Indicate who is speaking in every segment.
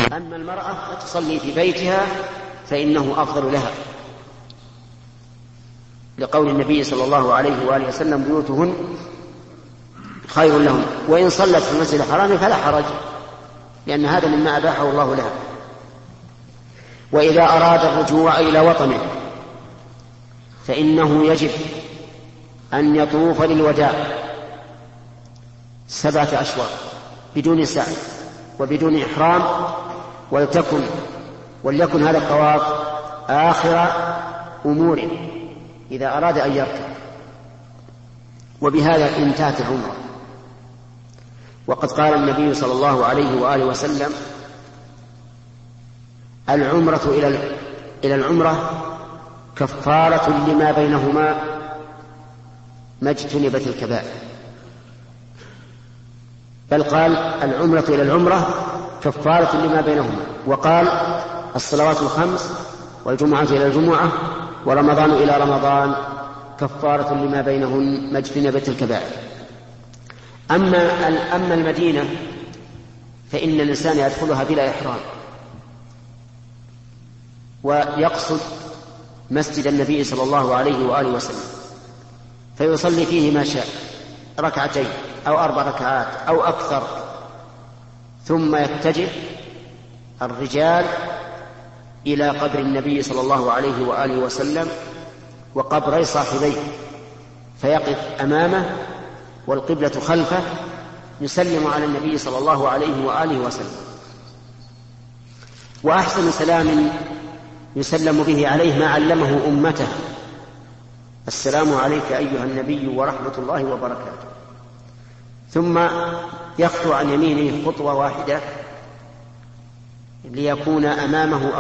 Speaker 1: أما المرأة تصلي في بيتها فإنه أفضل لها، لقول النبي صلى الله عليه وآله وسلم: بيوتهن خير لهم، وإن صلت في المسجد الحرام فلا حرج، لأن هذا مما أباحه الله لها. وإذا أراد الرجوع إلى وطنه فإنه يجب أن يطوف للوداع 7 أشواط بدون سعي وبدون إحرام، وليكن هذا الطواف آخر أموره إذا أراد أن يركب، وبهذا انتهت العمرة. وقد قال النبي صلى الله عليه وآله وسلم: العمرة إلى العمرة كفارة لما بينهما ما اجتنبت الكبائر. بل قال: العمرة إلى العمرة كفارة لما بينهما، وقال: الصلوات الخمس والجمعة إلى الجمعة ورمضان إلى رمضان كفارة لما بينهن ما اجتنبت الكبائر. أما المدينة فإن الإنسان يدخلها بلا إحرام ويقصد مسجد النبي صلى الله عليه وآله وسلم فيصلي فيه ما شاء، 2 أو 4 ركعات أو أكثر، ثم يتجه الرجال إلى قبر النبي صلى الله عليه وآله وسلم وقبري صاحبيه، فيقف أمامه والقبلة خلفه يسلم على النبي صلى الله عليه وآله وسلم. وأحسن سلام يسلم به عليه ما علمه أمته: السلام عليك أيها النبي ورحمة الله وبركاته. ثم يخطو عن يمينه خطوة واحدة ليكون أمامه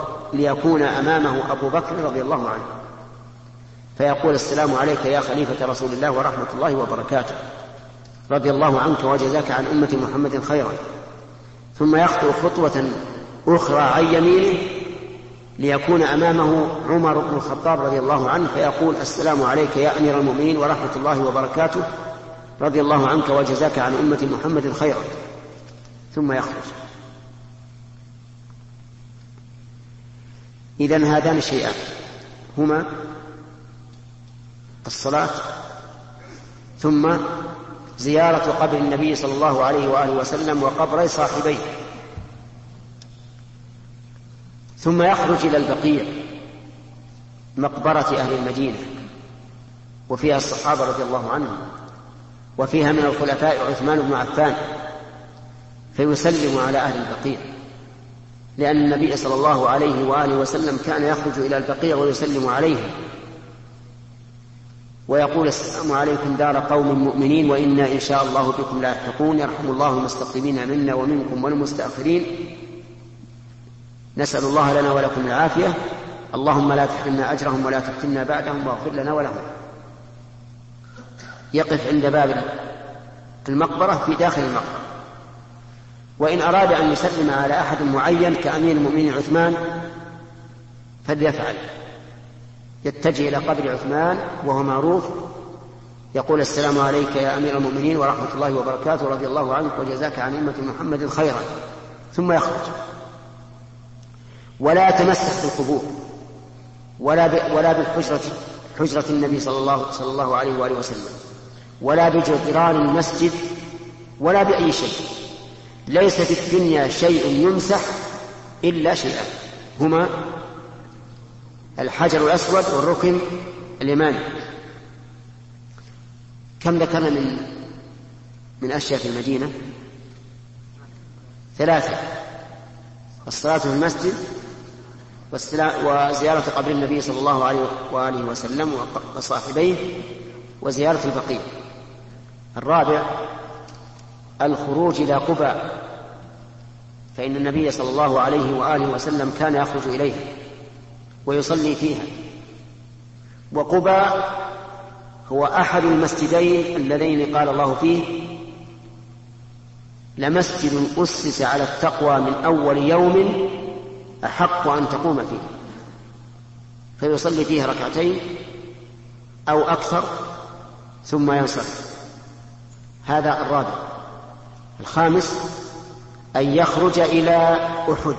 Speaker 1: أبو بكر رضي الله عنه، فيقول: السلام عليك يا خليفة رسول الله ورحمة الله وبركاته، رضي الله عنك وجزاك عن أمة محمد خيرا. ثم يخطو خطوة أخرى عن يمينه ليكون أمامه عمر بن الخطاب رضي الله عنه، فيقول: السلام عليك يا أمير المؤمنين ورحمة الله وبركاته، رضي الله عنك وجزاك عن أمة محمد خيرا. ثم يخرج. إذن هذان الشيئان هما الصلاة ثم زيارة قبر النبي صلى الله عليه وآله وسلم وقبري صاحبيه. ثم يخرج إلى البقيع مقبرة أهل المدينة، وفيها الصحابة رضي الله عنهم، وفيها من الخلفاء عثمان بن عفان، فيسلم على أهل البقيع، لأن النبي صلى الله عليه وآله وسلم كان يخرج إلى البقيع ويسلم عليهم ويقول: السلام عليكم دار قوم مؤمنين وإنا إن شاء الله بكم لاحقون، يرحم الله المستقدمين منا ومنكم والمستأخرين، نسأل الله لنا ولكم العافية، اللهم لا تحرمنا أجرهم ولا تفتنا بعدهم واغفر لنا ولهم. يقف عند باب المقبرة في داخل المقبرة. وإن أراد أن يسلم على أحد معين كأمير المؤمنين عثمان فليفعل، يتجه إلى قبر عثمان وهو معروف، يقول: السلام عليك يا أمير المؤمنين ورحمة الله وبركاته، رضي الله عنك وجزاك عن أمة محمد خيرا. ثم يخرج. ولا يتمسك بالقبور ولا بحجرة النبي صلى الله عليه وآله وسلم، ولا بجدران المسجد، ولا بأي شيء. ليس في الدنيا شيء يمسح إلا شيئان، هما الحجر الأسود والركن اليماني. كم ذكرنا من أشياء في المدينة؟ 3: الصلاة في المسجد، وزيارة قبر النبي صلى الله عليه وآله وسلم وصاحبيه، وزيارة البقيع. 4: الخروج إلى قباء، فإن النبي صلى الله عليه وآله وسلم كان يخرج إليه ويصلي فيها. وقباء هو أحد المسجدين اللذين قال الله فيه: لمسجد أسس على التقوى من أول يوم أحق أن تقوم فيه، فيصلي فيه 2 أو أكثر ثم ينصرف. هذا 4. 5: أن يخرج إلى أحد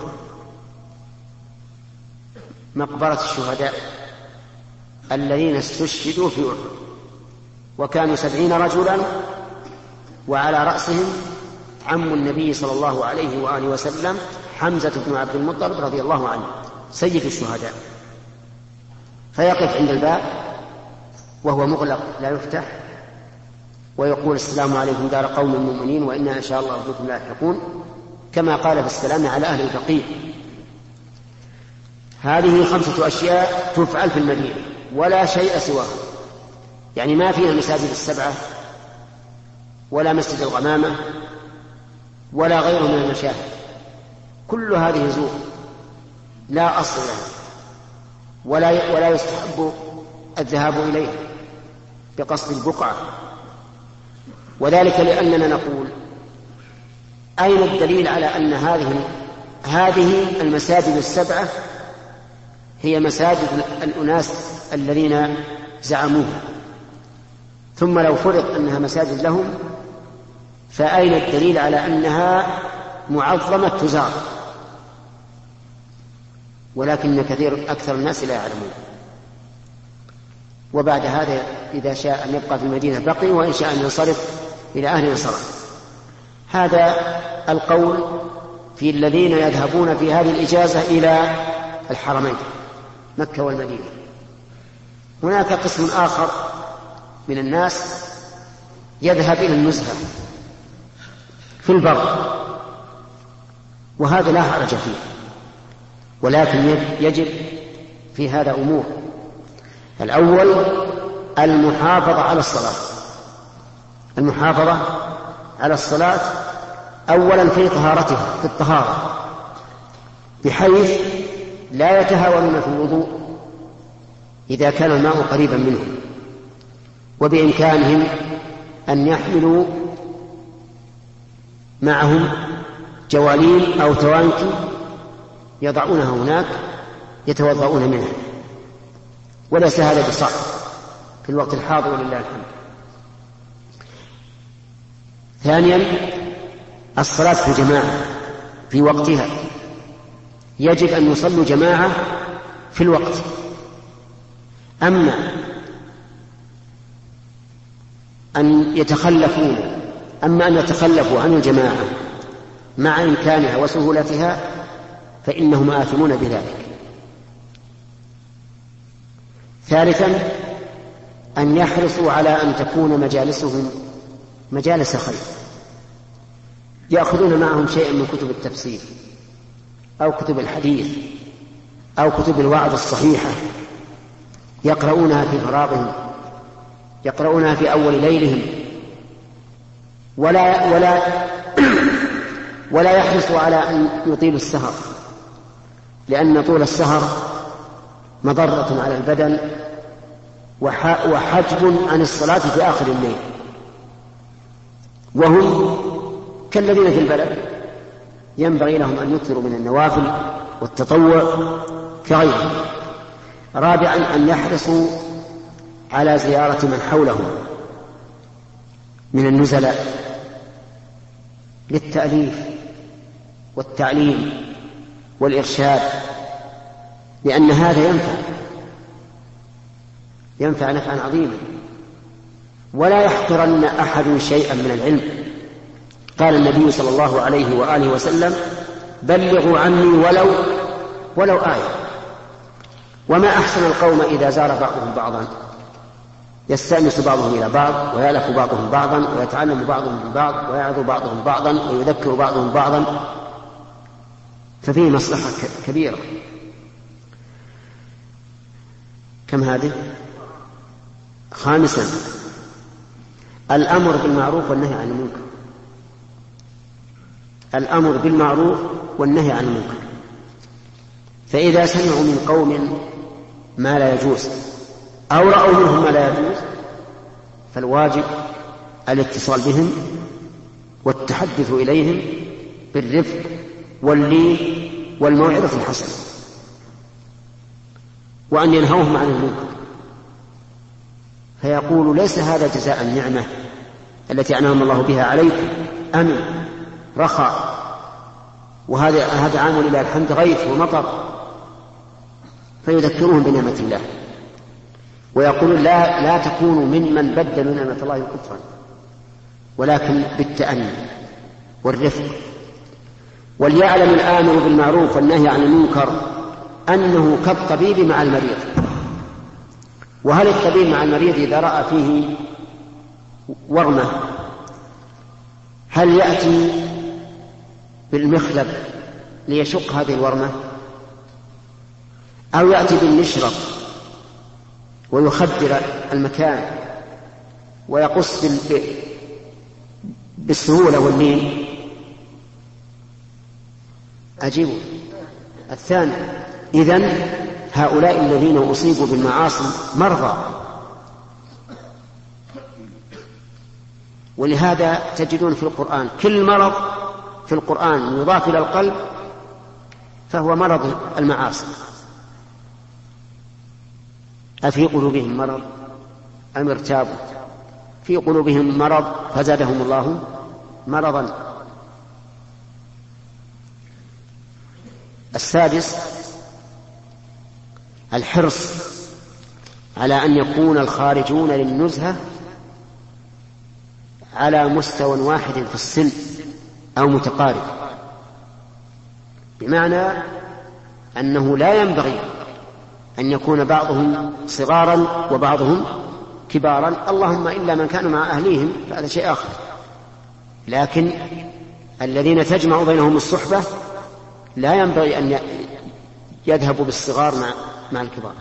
Speaker 1: مقبرة الشهداء الذين استشهدوا في أحد، وكانوا 70 رجلا، وعلى رأسهم عم النبي صلى الله عليه وآله وسلم حمزة بن عبد المطلب رضي الله عنه سيد الشهداء، فيقف عند الباب وهو مغلق لا يفتح، ويقول: السلام عليكم دار قوم مؤمنين وإنا إن شاء الله بكم لاحقون، كما قال في السلام على أهل الفقيه. هذه 5 أشياء تفعل في المدينة ولا شيء سواها، يعني ما فيها المساجد 7 ولا مسجد الغمامة ولا غيره من المشاهد، كل هذه زور لا أصل لها ولا يستحب الذهاب إليها بقصد البقعة. وذلك لأننا نقول: أين الدليل على أن هذه المساجد 7 هي مساجد الأناس الذين زعموها؟ ثم لو فرض أنها مساجد لهم، فأين الدليل على أنها معظمة تزار؟ ولكن أكثر الناس لا يعلمون. وبعد هذا إذا شاء أن يبقى في المدينة بقي، وإن شاء أن ينصرف إلى أهل انصرف. هذا القول في الذين يذهبون في هذه الإجازة إلى الحرمين مكة والمدينة. هناك قسم آخر من الناس يذهب إلى النزهة في البر، وهذا لا حرج فيه، ولكن يجب في هذا أمور. الأول المحافظة على الصلاة. المحافظة على الصلاة أولا في طهارتها، في الطهارة، بحيث لا يتهاونون في الوضوء إذا كان الماء قريبا منهم، وبإمكانهم أن يحملوا معهم جوالين أو توانكي يضعونها هناك يتوضؤون منها، وليس هذا بصعب في الوقت الحاضر ولله الحمد. ثانيا الصلاة في جماعة في وقتها، يجب أن يصلوا جماعة في الوقت. أما أن يتخلفوا عن الجماعة مع إمكانها وسهولتها فإنهم آثمون بذلك. ثالثا أن يحرصوا على أن تكون مجالسهم مجالس خير، يأخذون معهم شيئا من كتب التفسير أو كتب الحديث أو كتب الوعظ الصحيحة، يقرؤونها في فراغهم، يقرؤونها في أول ليلهم، ولا يحرصوا على أن يطيلوا السهر، لأن طول السهر مضرة على البدن وحجب عن الصلاة في آخر الليل، وهم كالذين في البلد ينبغي لهم أن يكثروا من النوافل والتطوع كغيرهم. رابعا أن يحرصوا على زيارة من حولهم من النزلاء للتأليف والتعليم والإرشاد، لأن هذا ينفع نفعا عظيما، ولا يحقرن أحد شيئا من العلم. قال النبي صلى الله عليه وآله وسلم: بلغوا عني ولو آية. وما أحسن القوم إذا زار بعضهم بعضا، يستأنس بعضهم إلى بعض، ويألف بعضهم بعضا، ويتعلم بعضهم من بعض، ويعظ بعضهم بعضا، ويذكر بعضهم بعضا، ففيه مصلحة كبيرة. كم هذه؟ خامسا الأمر بالمعروف والنهي عن المنكر. الأمر بالمعروف والنهي عن المنكر، فإذا سمعوا من قوم ما لا يجوز أو رأوا منهم ما لا يجوز فالواجب الاتصال بهم والتحدث إليهم بالرفق واللين والموعظة الحسنة، وأن ينهوهم عن المنكر، فيقول: ليس هذا جزاء النعمة التي أنعم الله بها عليكم، أمن رخاء وهذا عام لله الحمد غيث ومطر، فيذكرهم بنعمة الله ويقول لا تكونوا ممن بدلوا نعمة الله كفرا، ولكن بالتأني والرفق. وليعلم الآمر بالمعروف والنهي عن المنكر أنه كالطبيب مع المريض. وهل الطبيب مع المريض إذا رأى فيه ورمة هل يأتي بالمخلب ليشق هذه الورمة، أو يأتي بالمشرط ويخدر المكان ويقص بالسهولة واللين؟ أجيبوا الثاني. إذن هؤلاء الذين أصيبوا بالمعاصي مرضى، ولهذا تجدون في القرآن كل مرض في القرآن يضاف إلى القلب فهو مرض المعاصي. أفي قلوبهم مرض أم ارتابوا؟ في قلوبهم مرض فزادهم الله مرضا. السادس الحرص على أن يكون الخارجون للنزهة على مستوى واحد في السن أو متقارب، بمعنى أنه لا ينبغي أن يكون بعضهم صغارا وبعضهم كبارا، اللهم إلا من كانوا مع أهليهم فهذا شيء آخر، لكن الذين تجمع بينهم الصحبة لا ينبغي أن يذهبوا بالصغار مع الكبار،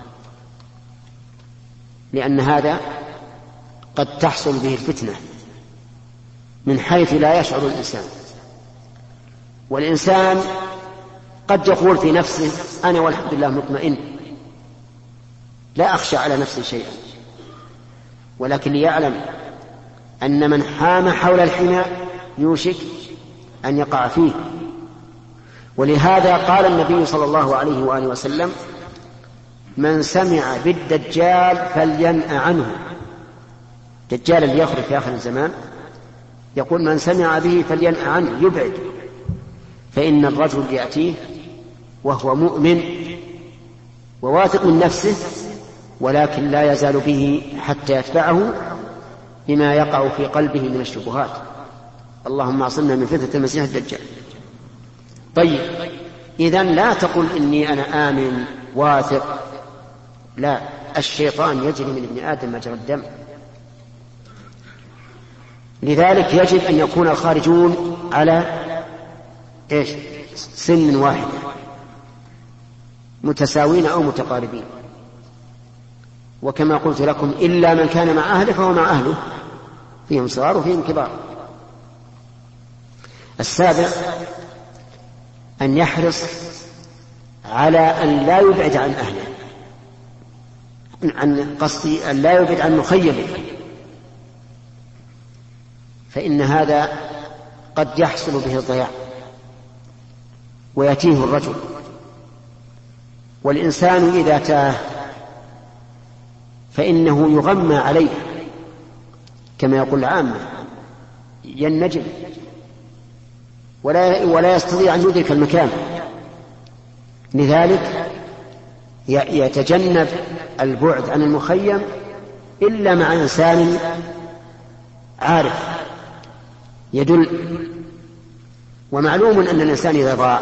Speaker 1: لأن هذا قد تحصل به الفتنة من حيث لا يشعر الإنسان. والإنسان قد يقول في نفسه أنا والحمد لله مطمئن لا أخشى على نفسي شيئا، ولكن يعلم أن من حام حول الحمى يوشك أن يقع فيه. ولهذا قال النبي صلى الله عليه وآله وسلم من سمع بالدجال فلينأ عنه. الدجال اللي يخرج في آخر الزمان يقول من سمع به فلينأ عنه، يبعد، فإن الرجل يأتيه وهو مؤمن وواثق من نفسه ولكن لا يزال به حتى يتبعه بما يقع في قلبه من الشبهات. اللهم اعصمنا من فتنة المسيح الدجال. طيب، إذن لا تقل إني أنا آمن واثق، لا، الشيطان يجري من ابن آدم مجرى الدم. لذلك يجب أن يكون الخارجون على سن واحد متساوين أو متقاربين. وكما قلت لكم إلا من كان مع أهله فهو مع أهله، فيهم صغار وفيهم كبار. السابع أن يحرص على أن لا يبعد عن أهله، عن قصدي أن لا يبعد عن مخيمه، فإن هذا قد يحصل به الضياع ويتيه الرجل. والإنسان إذا تاه فإنه يغمى عليه كما يقول العامة، ينجم ولا يستطيع أن يدرك المكان. لذلك يتجنب البعد عن المخيم إلا مع إنسان عارف يدل. ومعلوم أن الإنسان إذا ضاع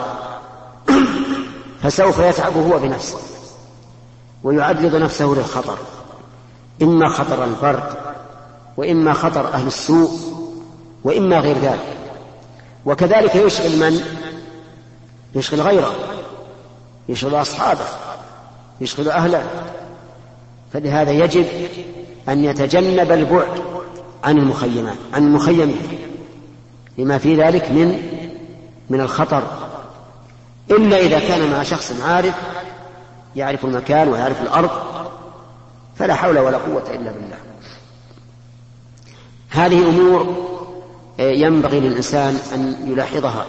Speaker 1: فسوف يتعب هو بنفسه ويعرض نفسه للخطر، إما خطر البرد وإما خطر أهل السوء وإما غير ذلك. وكذلك يشغل من؟ يشغل غيره، يشغل أصحابه، يشغل أهله. فلهذا يجب أن يتجنب البعد عن المخيمات، عن المخيمين، لما في ذلك من الخطر، إلا إذا كان مع شخص عارف يعرف المكان ويعرف الأرض، فلا حول ولا قوة إلا بالله. هذه أمور ينبغي للإنسان أن يلاحظها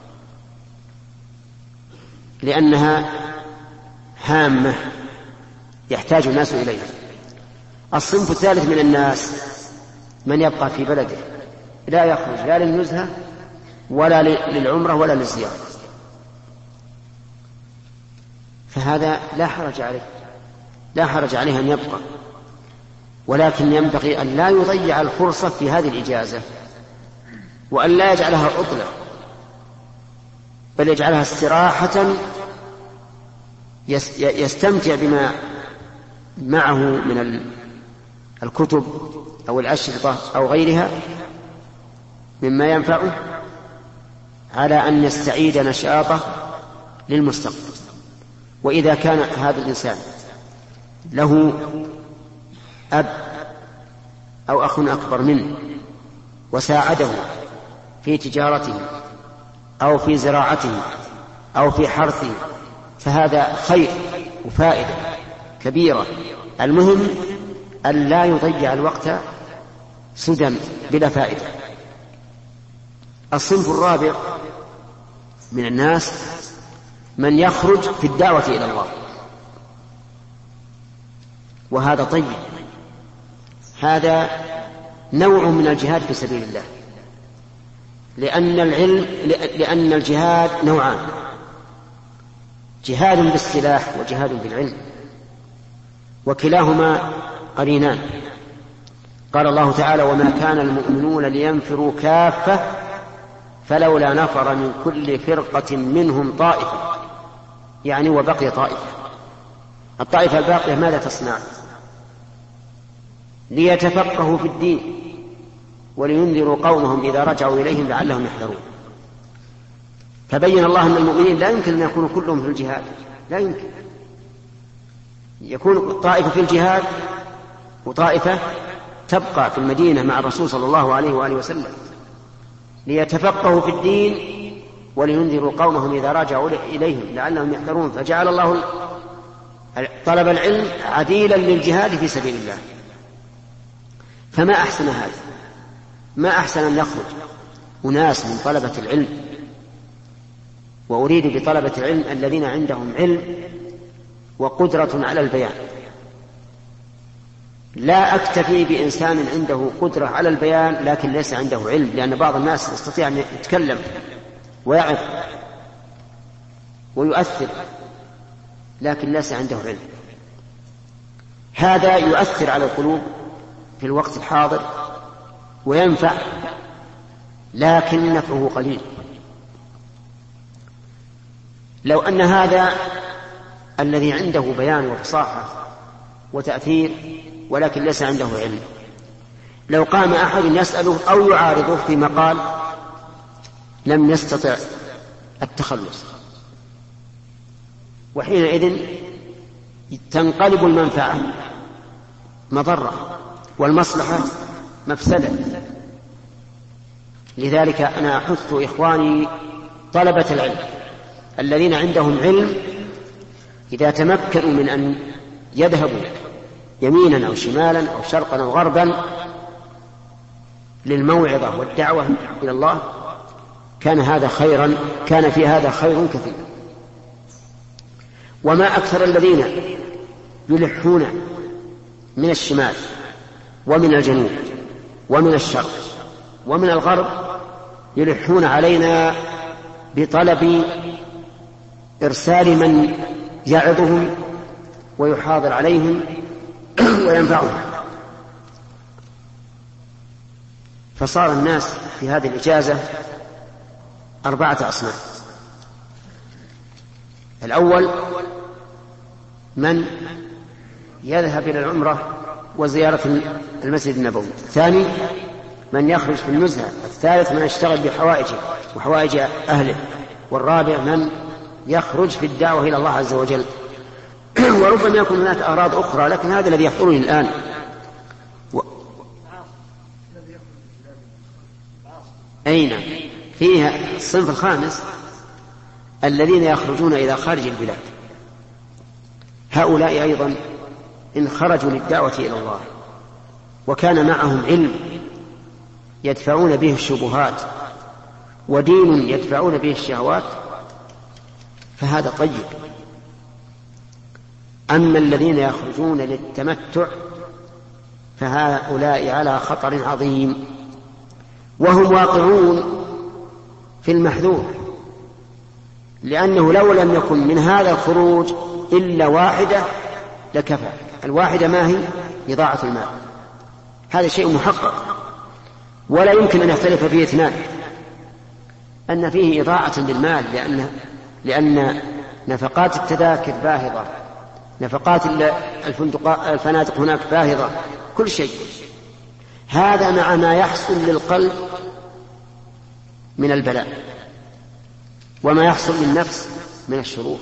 Speaker 1: لأنها هامة يحتاج الناس إليها. الصنف الثالث من الناس من يبقى في بلده لا يخرج لا للنزهة ولا للعمرة ولا للزيارة، فهذا لا حرج عليه أن يبقى، ولكن ينبغي أن لا يضيع الفرصة في هذه الإجازة، وأن لا يجعلها عطلة، بل يجعلها استراحة يستمتع بما معه من الكتب أو الأشرطة أو غيرها مما ينفعه، على أن يستعيد نشاطه للمستقبل. وإذا كان هذا الإنسان له أب أو أخ أكبر منه وساعده في تجارته أو في زراعته أو في حرثه، فهذا خير وفائدة كبيرة. المهم أن لا يضيع الوقت سدى بلا فائدة. الصنف الرابع من الناس من يخرج في الدعوة إلى الله، وهذا طيب، هذا نوع من الجهاد في سبيل الله، لأن الجهاد نوعان: جهاد بالسلاح وجهاد بالعلم، وكلاهما قرينان. قال الله تعالى: وما كان المؤمنون لينفروا كافة فلولا نفر من كل فرقة منهم طائفة، يعني وبقي طائفة. الطائفة الباقية ماذا تصنع؟ ليتفقهوا في الدين ولينذروا قومهم إذا رجعوا إليهم لعلهم يحذرون. فبين الله أن المؤمنين لا يمكن أن يكونوا كلهم في الجهاد، لا يمكن، يكون طائفة في الجهاد وطائفة تبقى في المدينة مع الرسول صلى الله عليه وآله وسلم ليتفقهوا في الدين ولينذروا قومهم إذا رجعوا إليهم لعلهم يحذرون. فجعل الله طلب العلم عديلا للجهاد في سبيل الله. فما أحسن هذا، ما أحسن أن يخرج أناس من طلبة العلم، وأريد بطلبة العلم الذين عندهم علم وقدرة على البيان. لا أكتفي بإنسان عنده قدرة على البيان لكن ليس عنده علم، لأن بعض الناس يستطيع أن يتكلم ويعظ ويؤثر لكن ليس عنده علم. هذا يؤثر على القلوب في الوقت الحاضر وينفع، لكن نفعه قليل. لو أن هذا الذي عنده بيان وفصاحة وتأثير ولكن ليس عنده علم، لو قام أحد يسأله أو يعارضه في مقال لم يستطع التخلص، وحينئذ تنقلب المنفعة مضرة والمصلحة مفسدة. لذلك أنا أحث إخواني طلبة العلم الذين عندهم علم، إذا تمكنوا من أن يذهبوا يمينا أو شمالا أو شرقا أو غربا للموعظة والدعوة إلى الله كان في هذا خير كثير. وما أكثر الذين يلحون من الشمال ومن الجنوب ومن الشرق ومن الغرب، يلحون علينا بطلب إرسال من يعظهم ويحاضر عليهم وينفعهم. فصار الناس في هذه الإجازة 4 أصناف. الأول من يذهب إلى العمرة وزيارة المسجد النبوي. الثاني من يخرج في النزهة. الثالث من يشتغل بحوائجه وحوائج أهله. والرابع من يخرج في الدعوة إلى الله عز وجل. وربما يكون هناك أغراض أخرى، لكن هذا الذي يحضرني الآن. أين فيها الصنف الخامس الذين يخرجون إلى خارج البلاد. هؤلاء أيضا إن خرجوا للدعوة إلى الله وكان معهم علم يدفعون به الشبهات ودين يدفعون به الشهوات فهذا طيب. أما الذين يخرجون للتمتع فهؤلاء على خطر عظيم، وهم واقعون في المحذور، لأنه لو لم يكن من هذا الخروج إلا واحدة لكفى. الواحدة ما هي؟ إضاعة المال. هذا شيء محقق ولا يمكن أن يختلف فيه اثنان، أن فيه إضاعة للمال، لأن نفقات التذاكر باهظة، نفقات الفنادق هناك باهظة، كل شيء. هذا مع ما يحصل للقلب من البلاء وما يحصل للنفس من الشرور.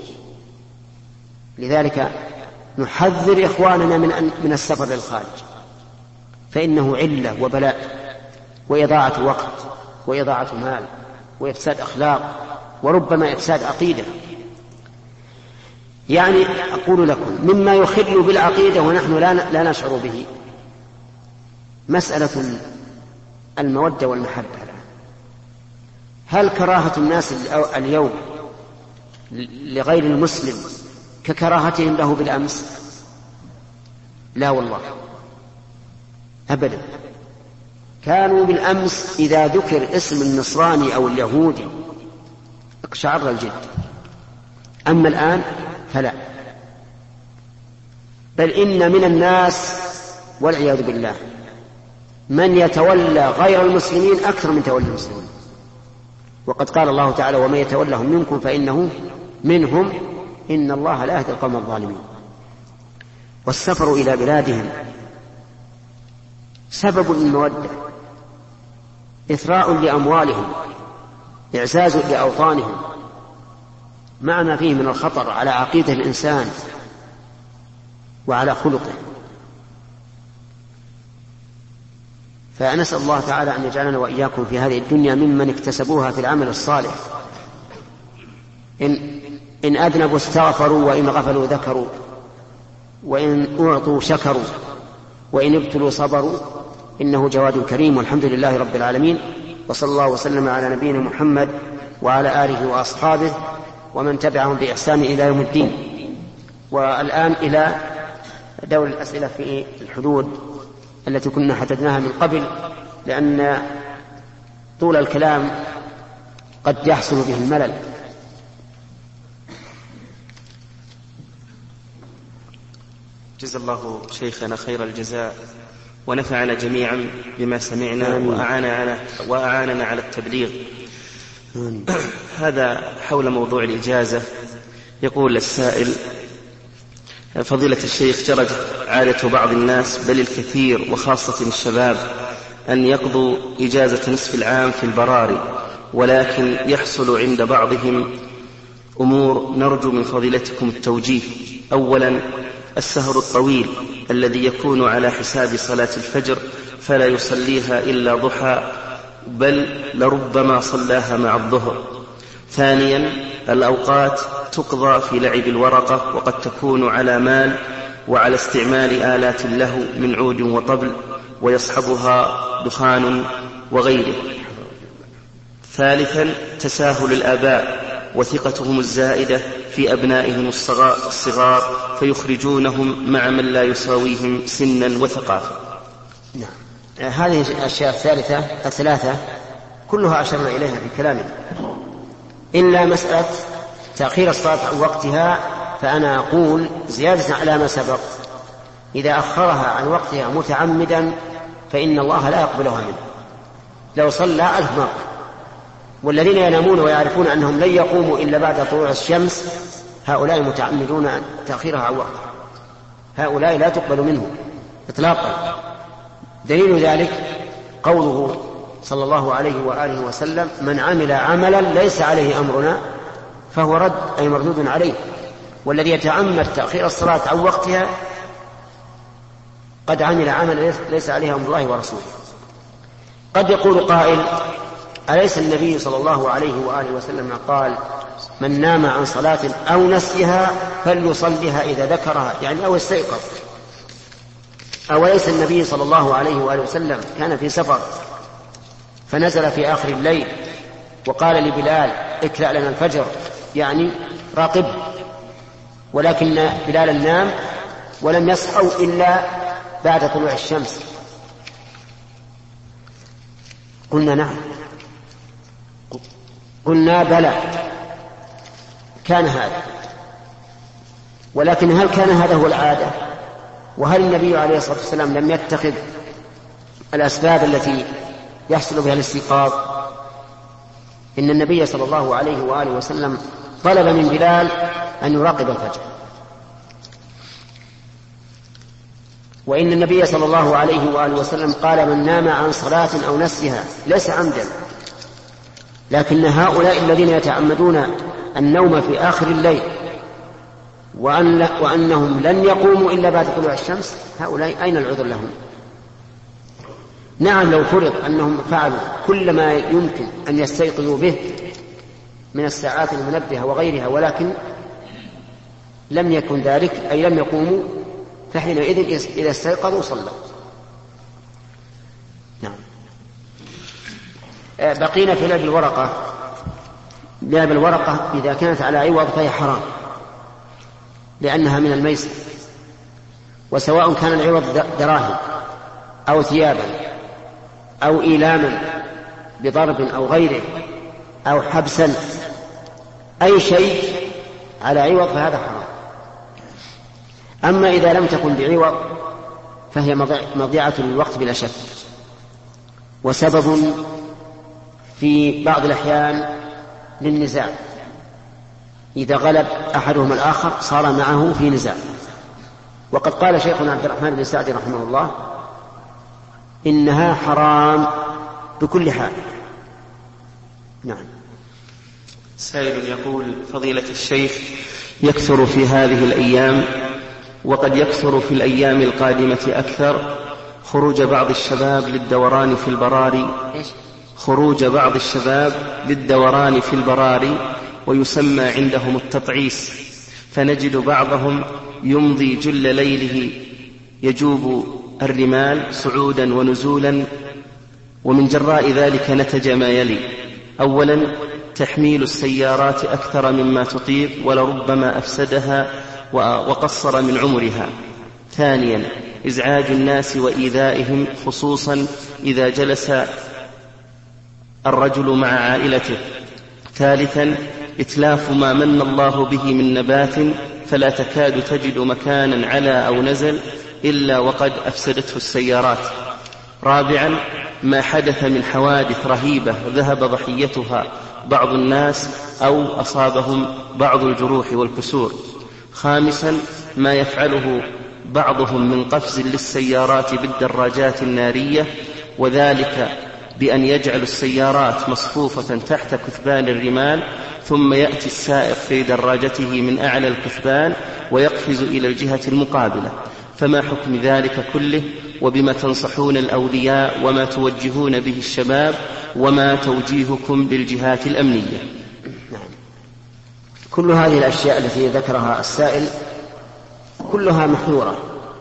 Speaker 1: لذلك نحذر إخواننا من السفر للخارج، فإنه علة وبلاء وإضاعة وقت وإضاعة مال وإفساد أخلاق وربما إفساد عقيدة. يعني أقول لكم مما يخل بالعقيدة ونحن لا نشعر به مسألة المودة والمحبة. هل كراهة الناس اليوم لغير المسلم ككراهتهم له بالأمس؟ لا والله أبدا. كانوا بالأمس إذا ذكر اسم النصراني أو اليهودي اقشعر الجلد، أما الآن فلا، بل إن من الناس والعياذ بالله من يتولى غير المسلمين أكثر من تولي المسلمين. وقد قال الله تعالى: ومن يتولهم منكم فإنه منهم إن الله لا يهدي القوم الظالمين. والسفر إلى بلادهم سبب للمودة، إثراء لأموالهم، إعزاز لأوطانهم، مع ما فيه من الخطر على عقيدة الإنسان وعلى خلقه. فنسأل الله تعالى أن يجعلنا وإياكم في هذه الدنيا ممن اكتسبوها في العمل الصالح. إن أذنبوا استغفروا، وإن غفلوا ذكروا، وإن أعطوا شكروا، وإن ابتلوا صبروا، إنه جواد كريم. والحمد لله رب العالمين، وصلى الله وسلم على نبينا محمد وعلى آله وأصحابه ومن تبعهم بإحسان إلى يوم الدين. والآن إلى دور الأسئلة في الحدود التي كنا حددناها من قبل، لأن طول الكلام قد يحصل به الملل.
Speaker 2: جزا الله شيخنا خير الجزاء، ونفعنا جميعا بما سمعنا وأعاننا على التبليغ. هذا حول موضوع الإجازة. يقول السائل: فضيلة الشيخ، جرت عادة بعض الناس بل الكثير وخاصة الشباب أن يقضوا إجازة نصف العام في البراري، ولكن يحصل عند بعضهم أمور نرجو من فضيلتكم التوجيه. أولا، السهر الطويل الذي يكون على حساب صلاة الفجر فلا يصليها إلا ضحى، بل لربما صلاها مع الظهر. ثانيا، الأوقات تقضى في لعب الورقة، وقد تكون على مال وعلى استعمال آلات اللهو من عود وطبل، ويصحبها دخان وغيره. ثالثا، تساهل الآباء وثقتهم الزائدة في أبنائهم الصغار فيخرجونهم مع من لا يساويهم سنا وثقافة.
Speaker 1: نعم، هذه الأشياء الثلاثة كلها أشرنا إليها في كلامنا، إلا مسألة تأخير الصلاة عن وقتها. فأنا أقول زيادة على ما سبق: إذا أخرها عن وقتها متعمدا فإن الله لا يقبلها منه لو صلى 1000 مرة. والذين ينامون ويعرفون أنهم لن يقوموا إلا بعد طلوع الشمس، هؤلاء متعمدون تأخيرها عن وقتها، هؤلاء لا تقبل منه إطلاقا. دليل ذلك قوله صلى الله عليه وآله وسلم: من عمل عملا ليس عليه أمرنا فهو رد، أي مردود عليه. والذي يتعمد تأخير الصلاة عن وقتها قد عمل عملا ليس عليه أمر الله ورسوله. قد يقول قائل: أليس النبي صلى الله عليه وآله وسلم قال: من نام عن صلاة أو نسيها فليصليها إذا ذكرها، يعني أو استيقظ؟ أوليس النبي صلى الله عليه وآله وسلم كان في سفر فنزل في آخر الليل وقال لبلال: اكلأ لنا الفجر، يعني راقب، ولكن بلال نام ولم يصحوا إلا بعد طلوع الشمس. قلنا نعم، قلنا بلى، كان هذا. ولكن هل كان هذا هو العادة؟ وهل النبي عليه الصلاة والسلام لم يتخذ الأسباب التي يحصل بها الاستيقاظ؟ إن النبي صلى الله عليه وآله وسلم طلب من بلال أن يراقب الفجر، وإن النبي صلى الله عليه وآله وسلم قال: من نام عن صلاة أو نسيها ليس عمدا. لكن هؤلاء الذين يتعمدون النوم في آخر الليل وأنهم لن يقوموا إلا بعد طلوع الشمس، هؤلاء أين العذر لهم؟ نعم، لو فرض أنهم فعلوا كل ما يمكن أن يستيقظوا به من الساعات المنبهة وغيرها، ولكن لم يكن ذلك، أي لم يقوموا، فحينئذ إذا استيقظوا صلوا. نعم. بقينا في لعب الورقة. لعب الورقة إذا كانت على عوض فهي حرام لأنها من الميسر، وسواء كان العوض دراهم أو ثيابا أو إيلاما بضرب أو غيره أو حبسا، أي شيء على عوض فهذا حرام. أما إذا لم تكن بعوض فهي مضيعة للوقت بلا شك، وسبب في بعض الأحيان للنزاع، إذا غلب أحدهما الآخر صار معه في نزاع. وقد قال شيخنا عبد الرحمن بن سعدي رحمه الله: إنها حرام بكل حال. نعم.
Speaker 2: سائل يقول: فضيلة الشيخ، يكثر في هذه الأيام وقد يكثر في الأيام القادمة أكثر خروج بعض الشباب للدوران في البراري، ويسمى عندهم التطعيس، فنجد بعضهم يمضي جل ليله يجوب الرمال صعودا ونزولا، ومن جراء ذلك نتج ما يلي: أولا، تحميل السيارات أكثر مما تطيق ولربما أفسدها وقصر من عمرها. ثانيا، إزعاج الناس وإيذائهم، خصوصا إذا جلس الرجل مع عائلته. ثالثا، إتلاف ما من الله به من نبات فلا تكاد تجد مكانا علا أو نزل إلا وقد أفسدته السيارات. رابعا، ما حدث من حوادث رهيبة ذهب ضحيتها بعض الناس أو أصابهم بعض الجروح والكسور. خامسا، ما يفعله بعضهم من قفز للسيارات بالدراجات النارية، وذلك بأن يجعل السيارات مصفوفة تحت كثبان الرمال، ثم يأتي السائق في دراجته من أعلى الكثبان ويقفز إلى الجهة المقابلة. فما حكم ذلك كله؟ وبما تنصحون الأولياء وما توجهون به الشباب وما توجيهكم للجهات الأمنية؟
Speaker 1: كل هذه الأشياء التي ذكرها السائل كلها محظورة،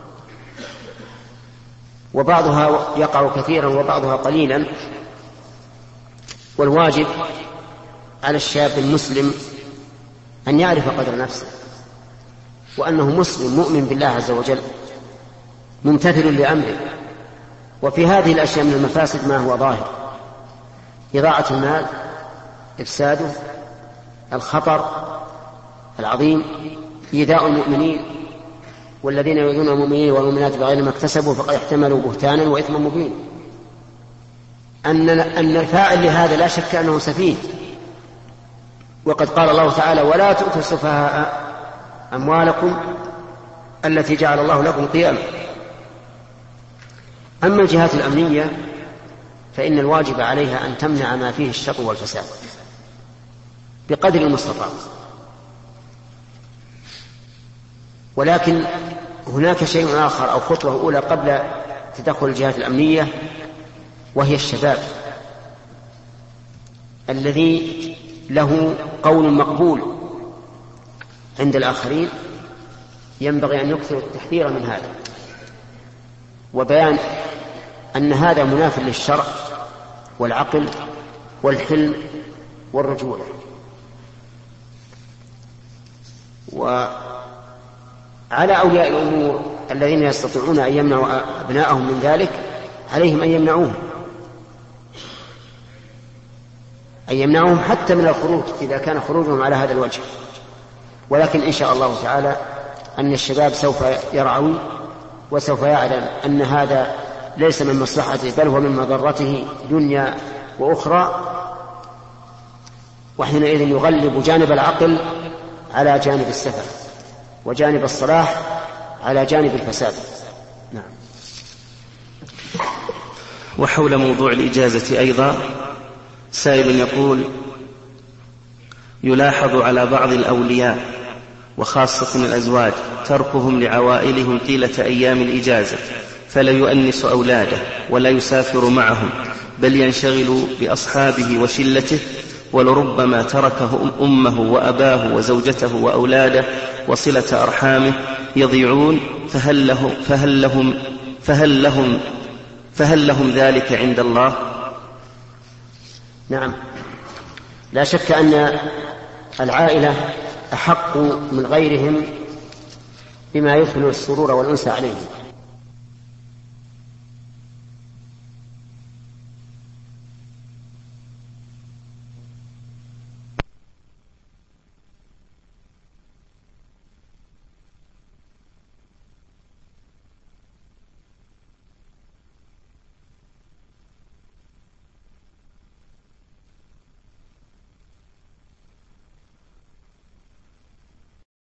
Speaker 1: وبعضها يقع كثيرا وبعضها قليلا، والواجب على الشاب المسلم أن يعرف قدر نفسه، وأنه مسلم مؤمن بالله عز وجل ممتثل لأمره. وفي هذه الأشياء من المفاسد ما هو ظاهر: إضاعة المال، إفساده، الخطر العظيم، إيذاء المؤمنين، والذين يؤذون المؤمنين والمؤمنات بغير ما اكتسبوا فقد احتملوا بهتانا وإثما مبينا. أن الفاعل لهذا لا شك أنه سفيه، وقد قال الله تعالى: ولا تؤتوا السفهاء أموالكم التي جعل الله لكم قياما. أما الجهات الأمنية فإن الواجب عليها أن تمنع ما فيه الشر والفساد بقدر المستطاع، ولكن هناك شيء آخر أو خطوة أولى قبل تدخل الجهات الأمنية، وهي الشباب الذي له قول مقبول عند الآخرين. ينبغي أن يكثر التحذير من هذا وبيان أن هذا مناف للشرع والعقل والحلم والرجولة. وعلى أولياء الأمور الذين يستطيعون أن يمنعوا أبناءهم من ذلك عليهم أن يمنعوهم حتى من الخروج إذا كان خروجهم على هذا الوجه. ولكن إن شاء الله تعالى أن الشباب سوف يرعوي وسوف يعلم أن هذا ليس من مصلحته بل هو من مضرته دنيا وأخرى، وحينئذ يغلب جانب العقل على جانب السفه، وجانب الصلاح على جانب الفساد. نعم.
Speaker 2: وحول موضوع الإجازة أيضا سائل يقول: يلاحظ على بعض الأولياء وخاصة الأزواج تركهم لعوائلهم طيلة أيام الإجازة، فلا يؤنس أولاده ولا يسافر معهم، بل ينشغل بأصحابه وشلته، ولربما تركه أمه وأباه وزوجته وأولاده وصلة أرحامه يضيعون، فهل لهم ذلك عند الله؟
Speaker 1: نعم، لا شك أن العائلة أحق من غيرهم بما يدخل السرور والأنس عليهم،